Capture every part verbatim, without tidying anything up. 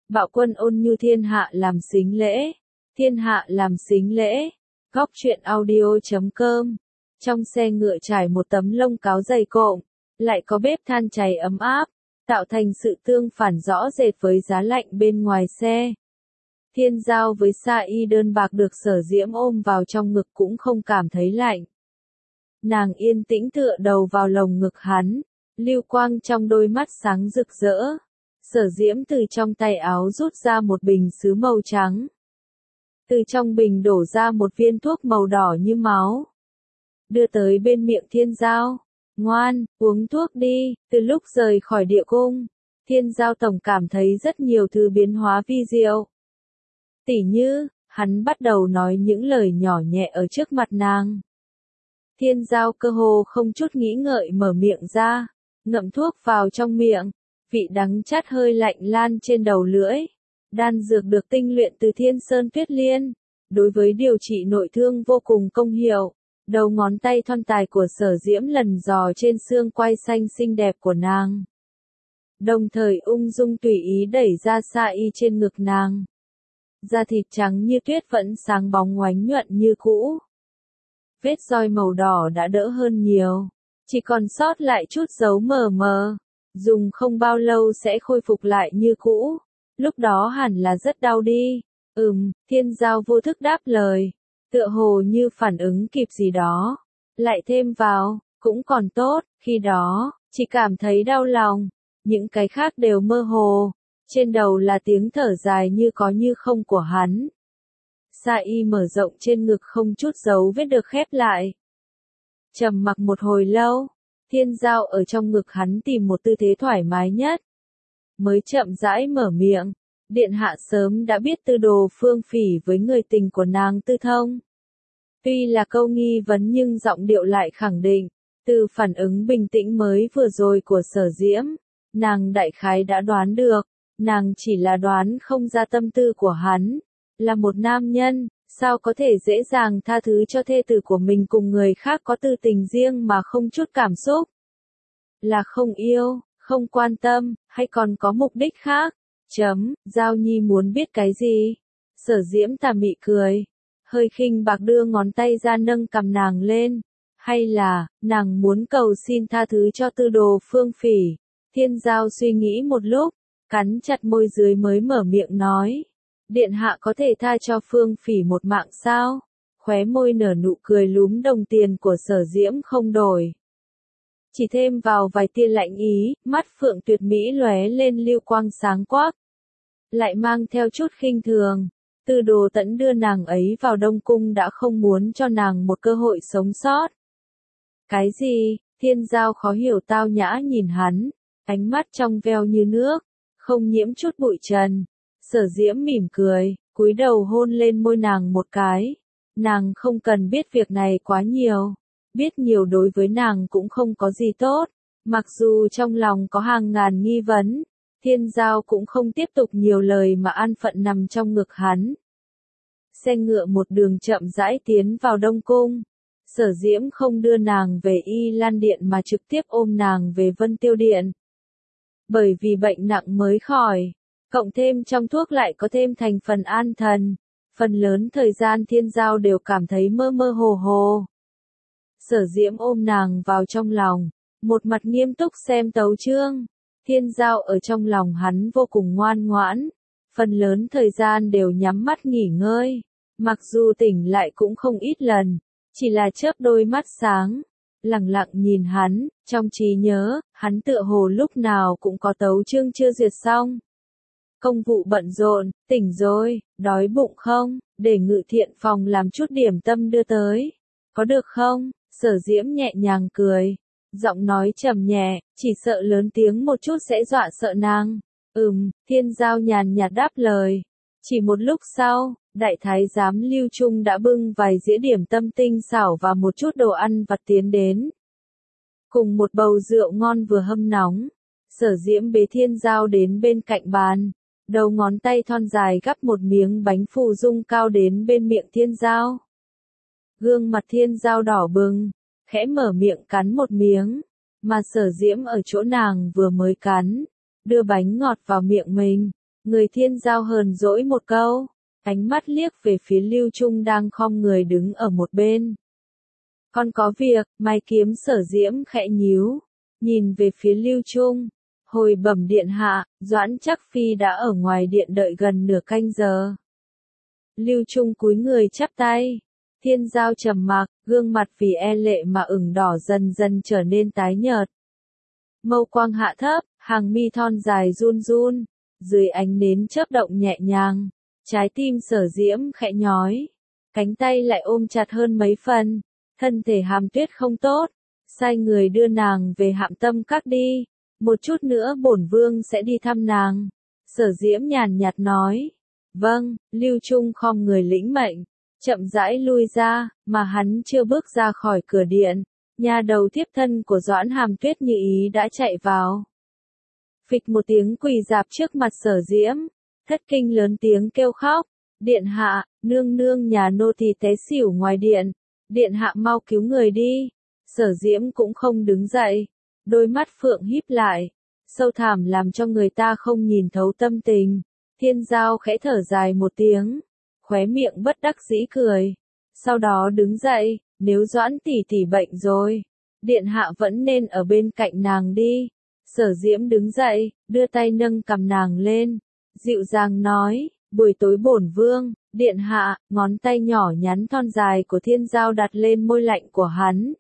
Bạo Quân ôn như thiên hạ làm xính lễ, thiên hạ làm xính lễ. Góc truyện audio chấm com. Trong xe ngựa trải một tấm lông cáo dày cộm, lại có bếp than cháy ấm áp, tạo thành sự tương phản rõ rệt với giá lạnh bên ngoài xe. Thiên Giao với sa y đơn bạc được Sở Diễm ôm vào trong ngực cũng không cảm thấy lạnh. Nàng yên tĩnh tựa đầu vào lồng ngực hắn, lưu quang trong đôi mắt sáng rực rỡ. Sở Diễm từ trong tay áo rút ra một bình sứ màu trắng. Từ trong bình đổ ra một viên thuốc màu đỏ như máu. Đưa tới bên miệng Thiên Giao. Ngoan, uống thuốc đi. Từ lúc rời khỏi địa cung, Thiên Giao tổng cảm thấy rất nhiều thứ biến hóa vi diệu. Tỉ như, hắn bắt đầu nói những lời nhỏ nhẹ ở trước mặt nàng. Thiên Giao cơ hồ không chút nghĩ ngợi mở miệng ra, ngậm thuốc vào trong miệng, vị đắng chát hơi lạnh lan trên đầu lưỡi. Đan dược được tinh luyện từ Thiên Sơn Tuyết Liên, đối với điều trị nội thương vô cùng công hiệu. Đầu ngón tay thon dài của Sở Diễm lần dò trên xương quai xanh xinh đẹp của nàng. Đồng thời ung dung tùy ý đẩy ra sa y trên ngực nàng. Da thịt trắng như tuyết vẫn sáng bóng oánh nhuận như cũ. Vết roi màu đỏ đã đỡ hơn nhiều, chỉ còn sót lại chút dấu mờ mờ. Dùng không bao lâu sẽ khôi phục lại như cũ. Lúc đó hẳn là rất đau đi. Ừm, Thiên Giao vô thức đáp lời. Tựa hồ như phản ứng kịp gì đó. Lại thêm vào, cũng còn tốt, khi đó, chỉ cảm thấy đau lòng. Những cái khác đều mơ hồ. Trên đầu là tiếng thở dài như có như không của hắn. Sa y mở rộng trên ngực không chút dấu vết được khép lại. Trầm mặc một hồi lâu, Thiên Giao ở trong ngực hắn tìm một tư thế thoải mái nhất. Mới chậm rãi mở miệng. Điện hạ sớm đã biết tư đồ Phương Phỉ với người tình của nàng Tư Thông. Tuy là câu nghi vấn nhưng giọng điệu lại khẳng định. Từ phản ứng bình tĩnh mới vừa rồi của Sở Diễm, nàng đại khái đã đoán được. Nàng chỉ là đoán không ra tâm tư của hắn. Là một nam nhân, sao có thể dễ dàng tha thứ cho thê tử của mình cùng người khác có tư tình riêng mà không chút cảm xúc? Là không yêu, không quan tâm, hay còn có mục đích khác? Chấm, Giao Nhi muốn biết cái gì? Sở Diễm tà mị cười, hơi khinh bạc đưa ngón tay ra nâng cằm nàng lên. Hay là, nàng muốn cầu xin tha thứ cho tư đồ Phương Phỉ? Thiên Giao suy nghĩ một lúc, cắn chặt môi dưới mới mở miệng nói. Điện hạ có thể tha cho Phương Phỉ một mạng sao? Khóe môi nở nụ cười lúm đồng tiền của Sở Diễm không đổi. Chỉ thêm vào vài tia lạnh ý, mắt Phượng Tuyệt mỹ lóe lên lưu quang sáng quắc. Lại mang theo chút khinh thường. Tư đồ Tẫn đưa nàng ấy vào Đông Cung đã không muốn cho nàng một cơ hội sống sót. Cái gì? Thiên Giao khó hiểu tao nhã nhìn hắn, ánh mắt trong veo như nước, không nhiễm chút bụi trần. Sở Diễm mỉm cười, cúi đầu hôn lên môi nàng một cái. Nàng không cần biết việc này quá nhiều. Biết nhiều đối với nàng cũng không có gì tốt. Mặc dù trong lòng có hàng ngàn nghi vấn, Thiên Giao cũng không tiếp tục nhiều lời mà an phận nằm trong ngực hắn. Xe ngựa một đường chậm rãi tiến vào Đông Cung. Sở Diễm không đưa nàng về Y Lan Điện mà trực tiếp ôm nàng về Vân Tiêu Điện. Bởi vì bệnh nặng mới khỏi, cộng thêm trong thuốc lại có thêm thành phần an thần. Phần lớn thời gian Thiên Giao đều cảm thấy mơ mơ hồ hồ. Sở Diễm ôm nàng vào trong lòng, một mặt nghiêm túc xem tấu chương. Thiên Giao ở trong lòng hắn vô cùng ngoan ngoãn, phần lớn thời gian đều nhắm mắt nghỉ ngơi, mặc dù tỉnh lại cũng không ít lần, chỉ là chớp đôi mắt sáng, lặng lặng nhìn hắn, trong trí nhớ, hắn tựa hồ lúc nào cũng có tấu chương chưa duyệt xong. Công vụ bận rộn, tỉnh rồi, đói bụng không, để Ngự Thiện phòng làm chút điểm tâm đưa tới, có được không? Sở Diễm nhẹ nhàng cười, giọng nói trầm nhẹ, chỉ sợ lớn tiếng một chút sẽ dọa sợ nàng. Ừm, Thiên Giao nhàn nhạt đáp lời. Chỉ một lúc sau, Đại Thái giám Lưu Trung đã bưng vài dĩa điểm tâm tinh xảo và một chút đồ ăn vặt tiến đến. Cùng một bầu rượu ngon vừa hâm nóng, Sở Diễm bế Thiên Giao đến bên cạnh bàn, đầu ngón tay thon dài gắp một miếng bánh phù dung cao đến bên miệng Thiên Giao. Gương mặt Thiên Giao đỏ bừng, khẽ mở miệng cắn một miếng, mà Sở Diễm ở chỗ nàng vừa mới cắn, đưa bánh ngọt vào miệng mình, Người thiên giao hờn dỗi một câu, ánh mắt liếc về phía Lưu Trung đang khom người đứng ở một bên. Con có việc, Mai Kiếm Sở Diễm khẽ nhíu, nhìn về phía Lưu Trung, hồi bẩm điện hạ, Doãn Trắc Phi đã ở ngoài điện đợi gần nửa canh giờ. Lưu Trung cúi người chắp tay, thiên giao trầm mặc, gương mặt vì e lệ mà ửng đỏ dần dần trở nên tái nhợt. Mâu quang hạ thấp, hàng mi thon dài run run, dưới ánh nến chớp động nhẹ nhàng, trái tim Sở Diễm khẽ nhói, cánh tay lại ôm chặt hơn mấy phần, thân thể Hàm Tuyết không tốt, sai người đưa nàng về Hạm Tâm Các đi, một chút nữa bổn vương sẽ đi thăm nàng. Sở Diễm nhàn nhạt nói, vâng, Lưu Trung khom người lĩnh mệnh, chậm rãi lui ra, mà hắn chưa bước ra khỏi cửa điện, nhà đầu thiếp thân của Doãn Hàm Tuyết Như Ý đã chạy vào. Phịch một tiếng quỳ dạp trước mặt Sở Diễm, thất kinh lớn tiếng kêu khóc, điện hạ, nương nương nhà nô tỳ té xỉu ngoài điện, điện hạ mau cứu người đi. Sở Diễm cũng không đứng dậy, đôi mắt phượng híp lại, sâu thẳm làm cho người ta không nhìn thấu tâm tình. Thiên Giao khẽ thở dài một tiếng, khóe miệng bất đắc dĩ cười, sau đó đứng dậy, nếu Doãn tỷ tỷ bệnh rồi, điện hạ vẫn nên ở bên cạnh nàng đi. Sở Diễm đứng dậy, đưa tay nâng cằm nàng lên, dịu dàng nói, buổi tối bổn vương, điện hạ, ngón tay nhỏ nhắn thon dài của Thiên Giao đặt lên môi lạnh của hắn,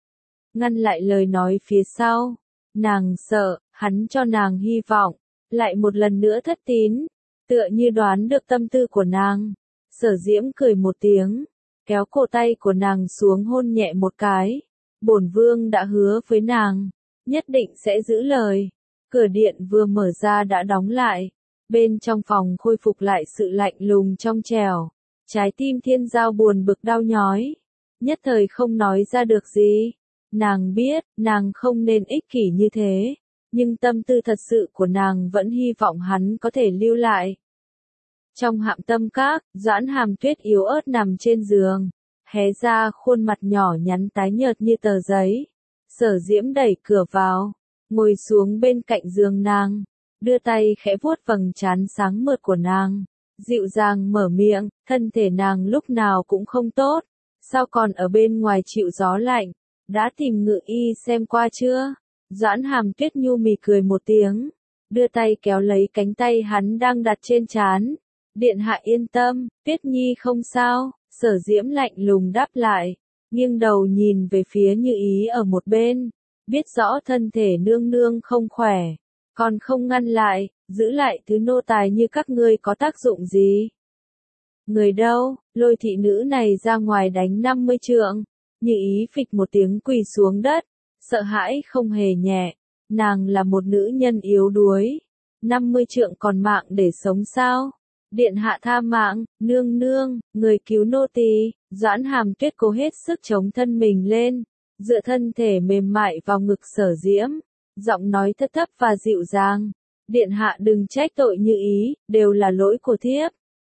ngăn lại lời nói phía sau. Nàng sợ, hắn cho nàng hy vọng, lại một lần nữa thất tín, tựa như đoán được tâm tư của nàng. Sở Diễm cười một tiếng, kéo cổ tay của nàng xuống hôn nhẹ một cái. Bổn vương đã hứa với nàng, nhất định sẽ giữ lời. Cửa điện vừa mở ra đã đóng lại, bên trong phòng khôi phục lại sự lạnh lùng trong trẻo. Trái tim Thiên Giao buồn bực đau nhói, nhất thời không nói ra được gì. Nàng biết, nàng không nên ích kỷ như thế, nhưng tâm tư thật sự của nàng vẫn hy vọng hắn có thể lưu lại. Trong Hạm Tâm Các, Doãn Hàm Tuyết yếu ớt nằm trên giường, hé ra khuôn mặt nhỏ nhắn tái nhợt như tờ giấy. Sở Diễm đẩy cửa vào, ngồi xuống bên cạnh giường nàng, đưa tay khẽ vuốt vầng trán sáng mượt của nàng, dịu dàng mở miệng, thân thể nàng lúc nào cũng không tốt, sao còn ở bên ngoài chịu gió lạnh, đã tìm ngự y xem qua chưa? Doãn Hàm Tuyết nhu mì cười một tiếng, đưa tay kéo lấy cánh tay hắn đang đặt trên trán. Điện hạ yên tâm, Tuyết Nhi không sao. Sở Diễm lạnh lùng đáp lại, nghiêng đầu nhìn về phía Như Ý ở một bên, biết rõ thân thể nương nương không khỏe, còn không ngăn lại, giữ lại thứ nô tài như các ngươi có tác dụng gì? Người đâu, lôi thị nữ này ra ngoài đánh năm mươi trượng. Như Ý phịch một tiếng quỳ xuống đất, sợ hãi không hề nhẹ, nàng là một nữ nhân yếu đuối, năm mươi trượng còn mạng để sống sao? Điện hạ tha mạng, nương nương, người cứu nô tỳ. Doãn Hàm Tuyết cố hết sức chống thân mình lên, dựa thân thể mềm mại vào ngực Sở Diễm, giọng nói thấp thấp và dịu dàng. Điện hạ đừng trách tội Như Ý, đều là lỗi của thiếp.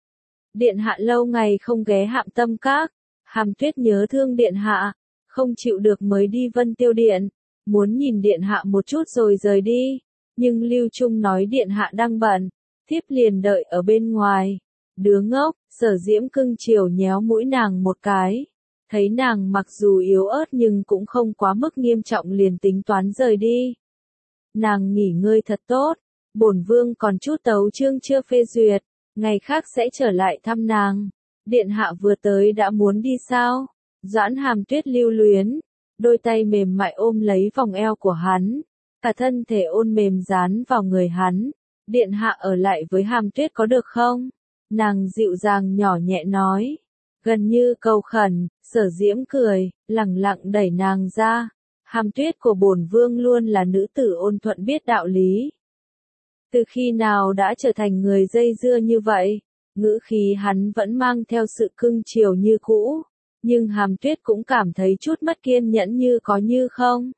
Điện hạ lâu ngày không ghé Hạm Tâm Các, Hàm Tuyết nhớ thương điện hạ, không chịu được mới đi Vân Tiêu Điện, muốn nhìn điện hạ một chút rồi rời đi, nhưng Lưu Trung nói điện hạ đang bận, thiếp liền đợi ở bên ngoài. Đứa ngốc. Sở Diễm cưng chiều nhéo mũi nàng một cái, thấy nàng mặc dù yếu ớt nhưng cũng không quá mức nghiêm trọng liền tính toán rời đi. Nàng nghỉ ngơi thật tốt, bổn vương còn chút tấu chương chưa phê duyệt, ngày khác sẽ trở lại thăm nàng. Điện hạ vừa tới đã muốn đi sao? Doãn Hàm Tuyết lưu luyến, đôi tay mềm mại ôm lấy vòng eo của hắn, cả thân thể ôn mềm dán vào người hắn. Điện hạ ở lại với Hàm Tuyết có được không? Nàng dịu dàng nhỏ nhẹ nói, gần như cầu khẩn. Sở Diễm cười, lẳng lặng đẩy nàng ra. Hàm Tuyết của bổn vương luôn là nữ tử ôn thuận biết đạo lý. Từ khi nào đã trở thành người dây dưa như vậy? Ngữ khí hắn vẫn mang theo sự cưng chiều như cũ, nhưng Hàm Tuyết cũng cảm thấy chút mất kiên nhẫn như có như không.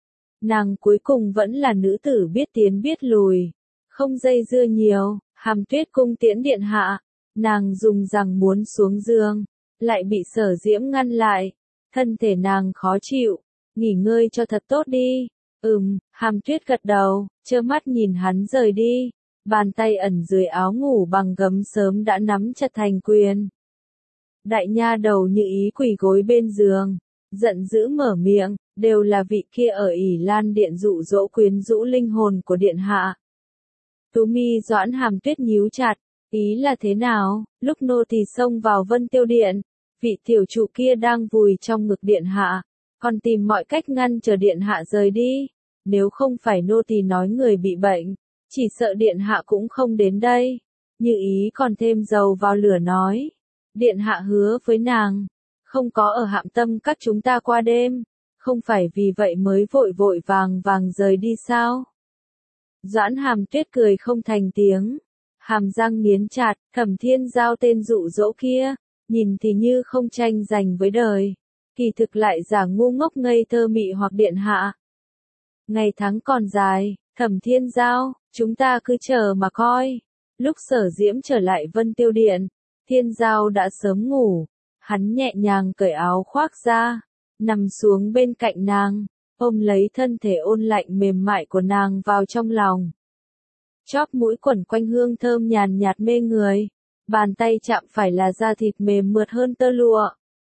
Nàng cuối cùng vẫn là nữ tử biết tiến biết lùi, không dây dưa nhiều. Hàm Tuyết cung tiễn điện hạ, nàng dùng rằng muốn xuống giường, lại bị Sở Diễm ngăn lại, thân thể nàng khó chịu, nghỉ ngơi cho thật tốt đi. Ừm, Hàm Tuyết gật đầu, trơ mắt nhìn hắn rời đi, Bàn tay ẩn dưới áo ngủ bằng gấm sớm đã nắm chặt thành quyền. Đại nha đầu Như Ý quỳ gối bên giường, giận dữ mở miệng, đều là vị kia ở ỷ Lan Điện dụ dỗ quyến rũ linh hồn của điện hạ. Tú mi Doãn Hàm Tuyết nhíu chặt, ý là thế nào? Lúc nô tỳ xông vào Vân Tiêu Điện, vị tiểu trụ kia đang vùi trong ngực điện hạ, còn tìm mọi cách ngăn chờ điện hạ rời đi. Nếu không phải nô tỳ nói người bị bệnh, chỉ sợ điện hạ cũng không đến đây. Như Ý còn thêm dầu vào lửa nói, điện hạ hứa với nàng, không có ở Hạm Tâm các chúng ta qua đêm, không phải vì vậy mới vội vội vàng vàng rời đi sao? Doãn Hàm Tuyết cười không thành tiếng, hàm răng nghiến chặt, Thẩm Thiên Giao tên dụ dỗ kia, nhìn thì như không tranh giành với đời, kỳ thực lại giả ngu ngốc ngây thơ mị hoặc điện hạ. Ngày tháng còn dài, Thẩm Thiên Giao, chúng ta cứ chờ mà coi. Lúc Sở Diễm trở lại Vân Tiêu Điện, Thiên Giao đã sớm ngủ, hắn nhẹ nhàng cởi áo khoác ra, nằm xuống bên cạnh nàng, ôm lấy thân thể ôn lạnh mềm mại của nàng vào trong lòng. Chóp mũi quẩn quanh hương thơm nhàn nhạt mê người, bàn tay chạm phải là da thịt mềm mượt hơn tơ lụa.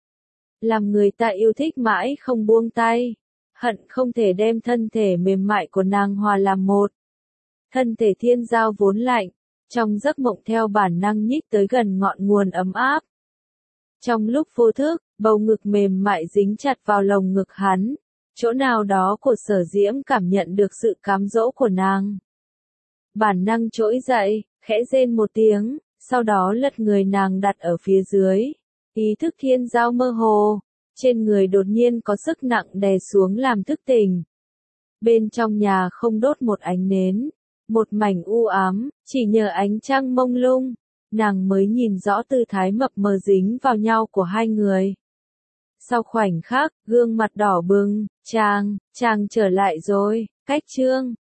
Làm người ta yêu thích mãi không buông tay, hận không thể đem thân thể mềm mại của nàng hòa làm một. Thân thể Thiên Giao vốn lạnh, trong giấc mộng theo bản năng nhích tới gần ngọn nguồn ấm áp. Trong lúc vô thức, bầu ngực mềm mại dính chặt vào lồng ngực hắn, chỗ nào đó của Sở Diễm cảm nhận được sự cám dỗ của nàng. Bản năng trỗi dậy, khẽ rên một tiếng, sau đó lật người nàng đặt ở phía dưới. Ý thức Thiên Giao mơ hồ, trên người đột nhiên có sức nặng đè xuống làm thức tỉnh. Bên trong nhà không đốt một ánh nến, một mảnh u ám, chỉ nhờ ánh trăng mông lung, nàng mới nhìn rõ tư thái mập mờ dính vào nhau của hai người. Sau khoảnh khắc, gương mặt đỏ bừng, chàng, chàng trở lại rồi, cách chương.